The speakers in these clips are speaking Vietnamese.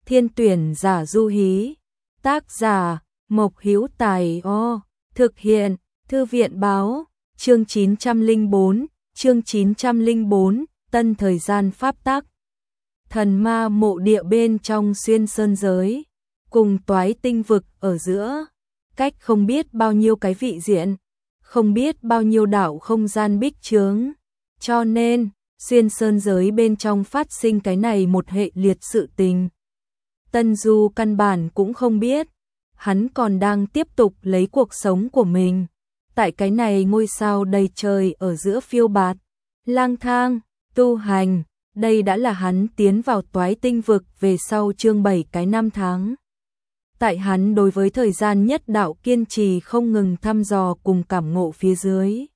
Thiên tuyển giả Du Hí. Tác giả Mộc Hữu Tài. Thực hiện Thư viện báo. Chương 904, chương 904, tân thời gian pháp tắc. Thần ma mộ địa bên trong xuyên sơn giới, cùng toái tinh vực ở giữa, cách không biết bao nhiêu cái vị diện, không biết bao nhiêu đảo không gian bích chướng. Cho nên, xuyên sơn giới bên trong phát sinh cái này một hệ liệt sự tình. Tân Du căn bản cũng không biết, hắn còn đang tiếp tục lấy cuộc sống của mình. Tại cái này ngôi sao đầy trời ở giữa phiêu bạt, lang thang, tu hành, đây đã là hắn tiến vào toái tinh vực về sau chương 7 cái năm tháng. Tại hắn đối với thời gian nhất đạo kiên trì không ngừng thăm dò cùng cảm ngộ phía dưới.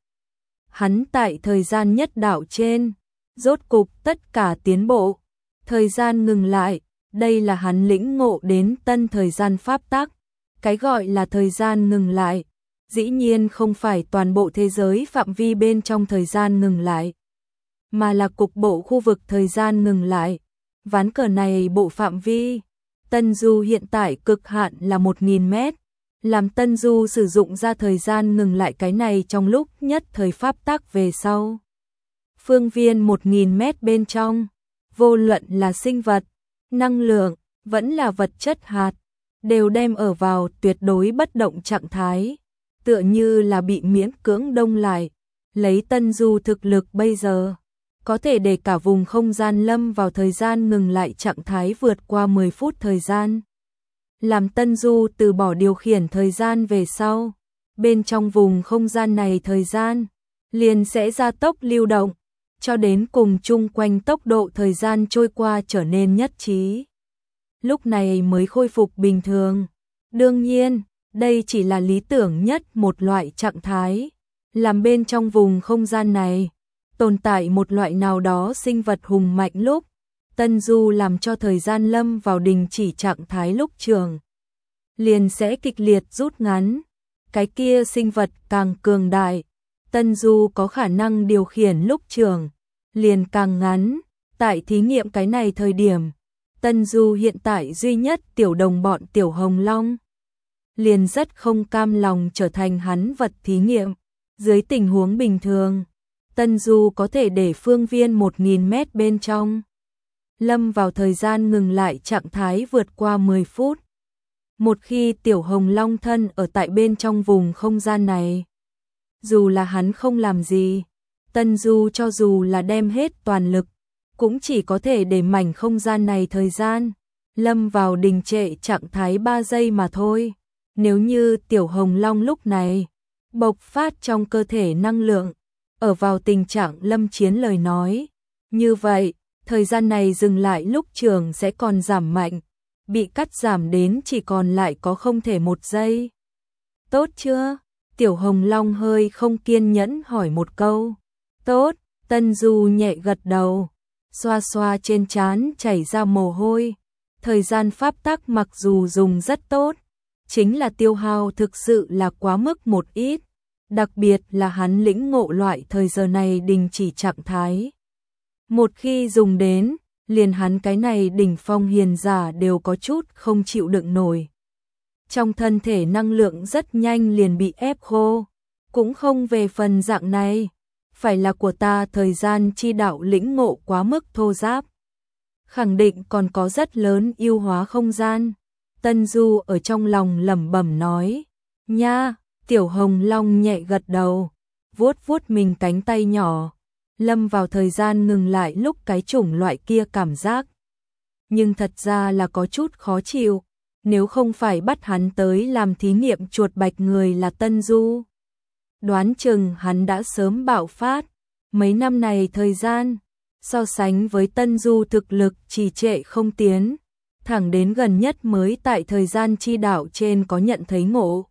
Hắn tại thời gian nhất đạo trên, rốt cục tất cả tiến bộ, thời gian ngừng lại, đây là hắn lĩnh ngộ đến tân thời gian pháp tắc. Cái gọi là thời gian ngừng lại, dĩ nhiên không phải toàn bộ thế giới phạm vi bên trong thời gian ngừng lại, mà là cục bộ khu vực thời gian ngừng lại. Ván cờ này bộ phạm vi, Tân Du hiện tại cực hạn là 1000 mét, làm Tân Du sử dụng ra thời gian ngừng lại cái này trong lúc nhất thời pháp tắc về sau. Phương viên 1000 mét bên trong, vô luận là sinh vật, năng lượng, vẫn là vật chất hạt, đều đem ở vào tuyệt đối bất động trạng thái, tựa như là bị miễn cưỡng đông lại. Lấy Tân Du thực lực bây giờ, có thể để cả vùng không gian lâm vào thời gian ngừng lại trạng thái vượt qua 10 phút thời gian. Làm Tân Du từ bỏ điều khiển thời gian về sau, bên trong vùng không gian này thời gian liền sẽ gia tốc lưu động, cho đến cùng chung quanh tốc độ thời gian trôi qua trở nên nhất trí. Lúc này mới khôi phục bình thường. Đương nhiên, đây chỉ là lý tưởng nhất một loại trạng thái. Làm bên trong vùng không gian này, tồn tại một loại nào đó sinh vật hùng mạnh lúc, Tân Du làm cho thời gian lâm vào đình chỉ trạng thái lúc trường, liền sẽ kịch liệt rút ngắn. Cái kia sinh vật càng cường đại, Tân Du có khả năng điều khiển lúc trường, liền càng ngắn. Tại thí nghiệm cái này thời điểm, Tân Du hiện tại duy nhất tiểu đồng bọn Tiểu Hồng Long, liền rất không cam lòng trở thành hắn vật thí nghiệm. Dưới tình huống bình thường, Tân Du có thể để phương viên 1000 mét bên trong lâm vào thời gian ngừng lại trạng thái vượt qua 10 phút. Một khi Tiểu Hồng Long thân ở tại bên trong vùng không gian này, dù là hắn không làm gì, Tân Du cho dù là đem hết toàn lực, cũng chỉ có thể để mảnh không gian này thời gian lâm vào đình trệ trạng thái 3 giây mà thôi. Nếu như Tiểu Hồng Long lúc này bộc phát trong cơ thể năng lượng, ở vào tình trạng lâm chiến lời nói, như vậy, thời gian này dừng lại lúc trường sẽ còn giảm mạnh, bị cắt giảm đến chỉ còn lại có không thể 1 giây. Tốt chưa? Tiểu Hồng Long hơi không kiên nhẫn hỏi một câu. Tốt, Tân Du nhẹ gật đầu, xoa xoa trên trán chảy ra mồ hôi. Thời gian pháp tắc mặc dù dùng rất tốt, chính là tiêu hao thực sự là quá mức một ít, đặc biệt là hắn lĩnh ngộ loại thời giờ này đình chỉ trạng thái. Một khi dùng đến, liền hắn cái này đỉnh phong hiền giả đều có chút không chịu đựng nổi. Trong thân thể năng lượng rất nhanh liền bị ép khô, cũng không về phần dạng này, phải là của ta thời gian chi đạo lĩnh ngộ quá mức thô ráp. Khẳng định còn có rất lớn ưu hóa không gian. Tân Du ở trong lòng lẩm bẩm nói. Nha, Tiểu Hồng Long nhẹ gật đầu, vuốt vuốt mình cánh tay nhỏ, lâm vào thời gian ngừng lại lúc cái chủng loại kia cảm giác. Nhưng thật ra là có chút khó chịu, nếu không phải bắt hắn tới làm thí nghiệm chuột bạch người là Tân Du, đoán chừng hắn đã sớm bạo phát. Mấy năm này thời gian, so sánh với Tân Du thực lực trì trệ không tiến, thẳng đến gần nhất mới tại thời gian chi đạo trên có nhận thấy ngộ.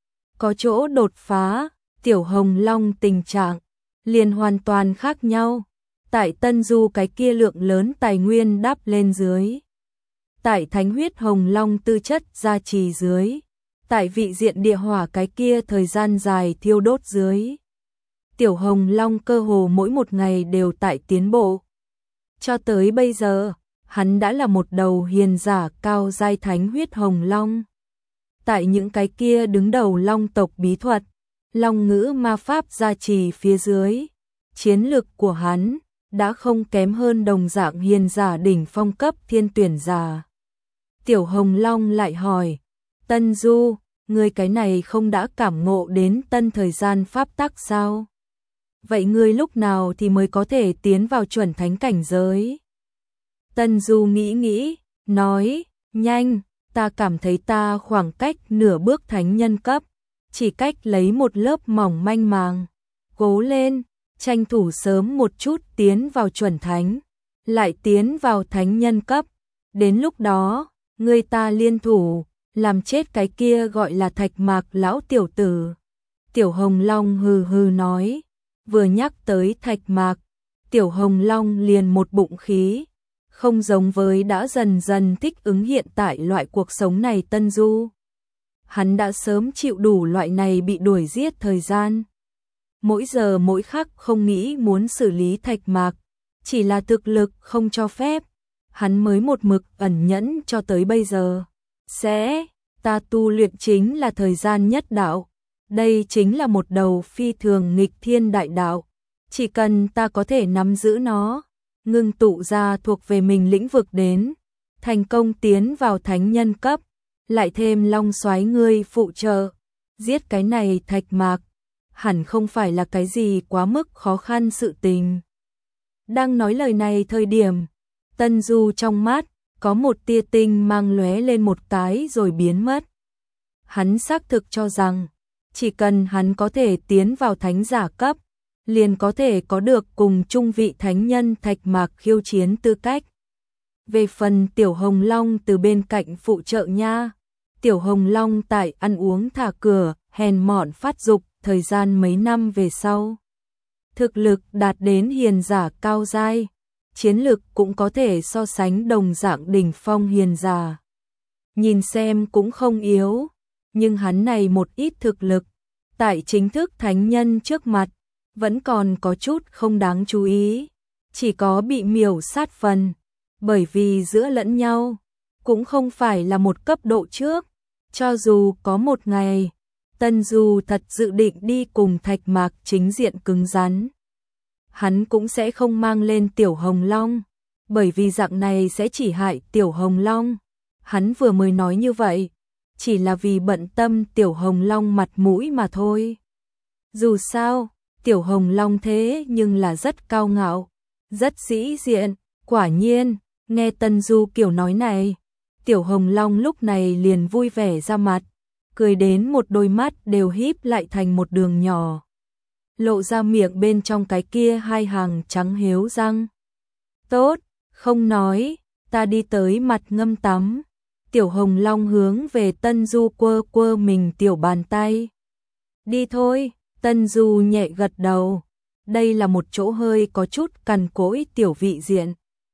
Có chỗ đột phá, Tiểu Hồng Long tình trạng liền hoàn toàn khác nhau. Tại Tân Du cái kia lượng lớn tài nguyên đáp lên dưới, tại Thánh Huyết Hồng Long tư chất gia trì dưới, tại vị diện địa hỏa cái kia thời gian dài thiêu đốt dưới, Tiểu Hồng Long cơ hồ mỗi một ngày đều tại tiến bộ. Cho tới bây giờ, hắn đã là một đầu hiền giả cao giai thánh huyết hồng long. Tại những cái kia đứng đầu long tộc bí thuật, long ngữ ma pháp gia trì phía dưới, chiến lực của hắn đã không kém hơn đồng dạng hiền giả đỉnh phong cấp thiên tuyển giả. Tiểu Hồng Long lại hỏi, Tân Du, ngươi cái này không đã cảm ngộ đến tân thời gian pháp tắc sao? Vậy ngươi lúc nào thì mới có thể tiến vào chuẩn thánh cảnh giới? Tân Du nghĩ, nói, nhanh, ta cảm thấy ta khoảng cách nửa bước thánh nhân cấp, chỉ cách lấy một lớp mỏng manh màng. Cố lên, tranh thủ sớm một chút tiến vào chuẩn thánh, lại tiến vào thánh nhân cấp. Đến lúc đó, ngươi ta liên thủ, làm chết cái kia gọi là Thạch Mạc lão tiểu tử. Tiểu Hồng Long hừ hừ nói, vừa nhắc tới Thạch Mạc, Tiểu Hồng Long liền một bụng khí, không giống với đã dần dần thích ứng hiện tại loại cuộc sống này Tân Du. Hắn đã sớm chịu đủ loại này bị đuổi giết thời gian. Mỗi giờ mỗi khắc không nghĩ muốn xử lý Thạch Mạc, chỉ là thực lực không cho phép. Hắn mới một mực ẩn nhẫn cho tới bây giờ. Ta tu luyện chính là thời gian nhất đạo. Đây chính là một đầu phi thường nghịch thiên đại đạo. Chỉ cần ta có thể nắm giữ nó, ngưng tụ ra thuộc về mình lĩnh vực đến, thành công tiến vào thánh nhân cấp, lại thêm long soái ngươi phụ trợ, giết cái này Thạch Mạc, hẳn không phải là cái gì quá mức khó khăn sự tình. Đang nói lời này thời điểm, Tân Du trong mắt có một tia tinh mang lóe lên một cái rồi biến mất. Hắn xác thực cho rằng, chỉ cần hắn có thể tiến vào thánh giả cấp, liền có thể có được cùng trung vị thánh nhân Thạch Mạc khiêu chiến tư cách. Về phần Tiểu Hồng Long từ bên cạnh phụ trợ nha, Tiểu Hồng Long tại ăn uống thả cửa, hèn mọn phát dục, thời gian mấy năm về sau. Thực lực đạt đến hiền giả cao giai, chiến lực cũng có thể so sánh đồng dạng đỉnh phong hiền giả. Nhìn xem cũng không yếu, nhưng hắn này một ít thực lực, tại chính thức thánh nhân trước mặt, vẫn còn có chút không đáng chú ý, chỉ có bị miểu sát phần, bởi vì giữa lẫn nhau, cũng không phải là một cấp độ trước, cho dù có một ngày, Tân Du thật dự định đi cùng Thạch Mạc chính diện cứng rắn. Hắn cũng sẽ không mang lên Tiểu Hồng Long, bởi vì dạng này sẽ chỉ hại Tiểu Hồng Long. Hắn vừa mới nói như vậy, chỉ là vì bận tâm Tiểu Hồng Long mặt mũi mà thôi. Dù sao, Tiểu Hồng Long thế nhưng là rất cao ngạo, rất sĩ diện, quả nhiên, nghe Tân Du kiểu nói này, Tiểu Hồng Long lúc này liền vui vẻ ra mặt, cười đến một đôi mắt đều híp lại thành một đường nhỏ, lộ ra miệng bên trong cái kia hai hàng trắng héo răng. Tốt, không nói, ta đi tới mặt ngâm tắm. Tiểu Hồng Long hướng về Tân Du quơ quơ mình tiểu bàn tay. Đi thôi, Tân Du nhẹ gật đầu. Đây là một chỗ hơi có chút cằn cỗi tiểu vị diện.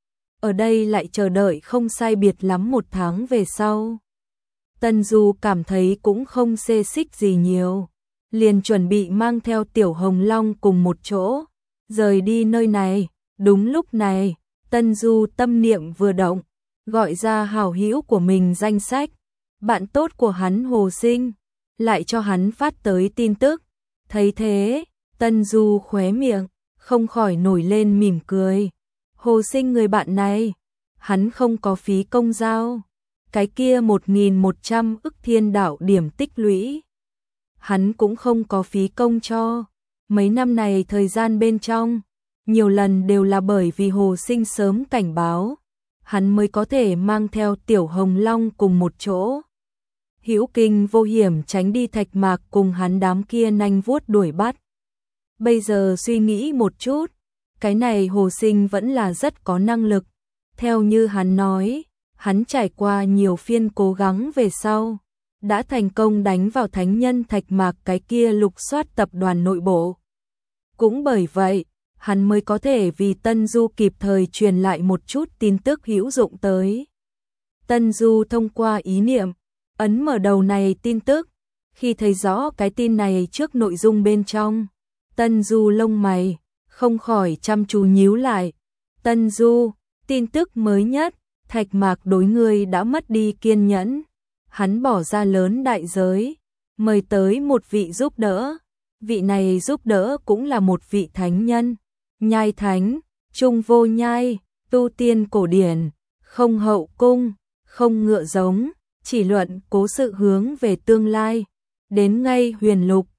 Ở đây lại chờ đợi không sai biệt lắm 1 tháng về sau. Tân Du cảm thấy cũng không xê xích gì nhiều, liền chuẩn bị mang theo Tiểu Hồng Long cùng một chỗ, rời đi nơi này. Đúng lúc này, Tân Du tâm niệm vừa động, gọi ra hảo hữu của mình danh sách, bạn tốt của hắn Hồ Sinh, lại cho hắn phát tới tin tức. Thấy thế, Tân Du khóe miệng, không khỏi nổi lên mỉm cười. Hồ Sinh người bạn này, hắn không có phí công giao, cái kia 1.100 ức thiên đạo điểm tích lũy, hắn cũng không có phí công cho. Mấy năm này thời gian bên trong, nhiều lần đều là bởi vì Hồ Sinh sớm cảnh báo, hắn mới có thể mang theo Tiểu Hồng Long cùng một chỗ. Hữu kinh vô hiểm tránh đi Thạch Mạc cùng hắn đám kia nanh vuốt đuổi bắt. Bây giờ suy nghĩ một chút, cái này Hồ Sinh vẫn là rất có năng lực. Theo như hắn nói, hắn trải qua nhiều phiên cố gắng về sau, đã thành công đánh vào thánh nhân Thạch Mạc cái kia lục soát tập đoàn nội bộ. Cũng bởi vậy, hắn mới có thể vì Tân Du kịp thời truyền lại một chút tin tức hữu dụng tới. Tân Du thông qua ý niệm, ấn mở đầu này tin tức, khi thấy rõ cái tin này trước nội dung bên trong, Tân Du lông mày không khỏi chăm chú nhíu lại. Tân Du, tin tức mới nhất, Thạch Mạc đối ngươi đã mất đi kiên nhẫn. Hắn bỏ ra lớn đại giới, mời tới một vị giúp đỡ. Vị này giúp đỡ cũng là một vị thánh nhân, nhai thánh, trung vô nhai, tu tiên cổ điển, không hậu cung, không ngựa giống, chỉ luận cố sự hướng về tương lai. Đến ngay huyền lục,